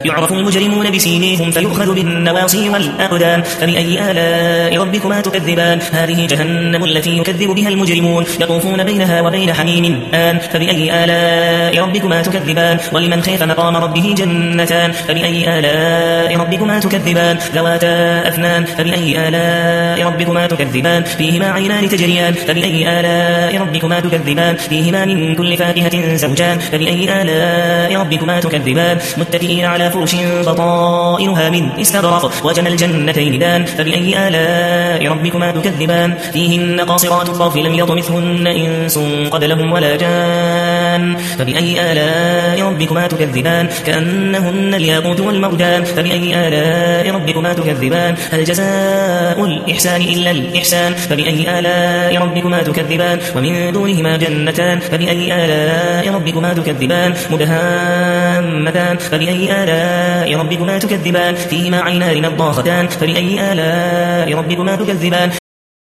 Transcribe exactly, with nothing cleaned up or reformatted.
يعرف المجرمون بسيميهم فيؤخذ بالنواصي والأقدام فبأي آلاء ربكما تكذبان هذه جهنم التي يكذب بها المجرمون يطوفون بينها وبين حميم آن فبأي آلاء ربكما تكذبان ولمن خيف مقام ربه جنتان فبأي آلاء ربكما تكذبان ذواتا أفنان فبأي آلاء ربكما تكذبان فيهما عينان تجريان فبأي آلاء ربكما تكذبان فيهما من كل فاكهة زوجان فبأي آلاء ربكما تكذبان متكئين على فرش بطائنها من استبرق وجنى الجنتين دان فبأي آلاء ربكما تكذبان فيهن قاصرات الطرف لم يطمثهن إنس قبلهم ولا جان فبأي آلاء ربكما تكذبان كأنهن الياقوت والمرجان فبأي آلاء ربكما تكذبان هل جزاء الإحسان إلا الإحسان فبأي آلاء ربكما تكذبان ومن دونهما جنتان فبأي آلاء ربكما تكذبان مدهامتان فبأي آلاء ربكما تكذبان فيهما عينان نضاختان فبأي آلاء ربكما تكذبان